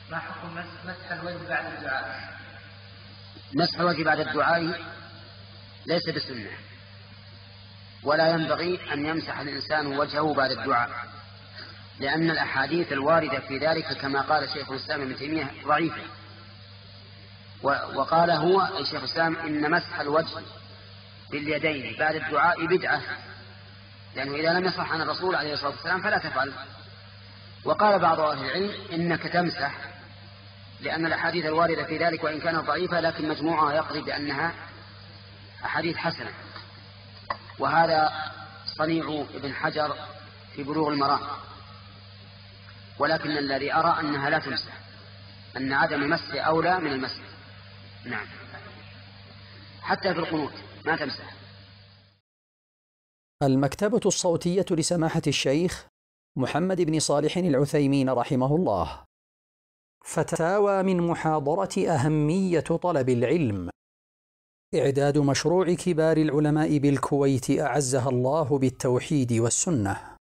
ما حكم مسح الوجه بعد الدعاء؟ مسح الوجه بعد الدعاء ليس بسنة، ولا ينبغي أن يمسح الإنسان وجهه بعد الدعاء، لأن الأحاديث الواردة في ذلك كما قال شيخ الإسلام ابن تيمية ضعيفة. وقال هو الشيخ الإسلام إن مسح الوجه باليدين بعد الدعاء بدعة، لأنه إذا لم يصح عن الرسول عليه الصلاة والسلام فلا تفعل. وقال بعض أهل العلم إنك تمسح، لأن الأحاديث الواردة في ذلك وإن كانت ضعيفة لكن مجموعها يقضي بأنها أحاديث حسنة. وهذا صنيع ابن حجر في بلوغ المرام، ولكن الذي أرى أنها لا تمسح، أن عدم المسح أولى من المسح. نعم، حتى في القنوت ما تمسح. المكتبة الصوتية لسماحة الشيخ محمد بن صالح العثيمين رحمه الله. فتاوى من محاضرة أهمية طلب العلم. إعداد مشروع كبار العلماء بالكويت أعزها الله بالتوحيد والسنة.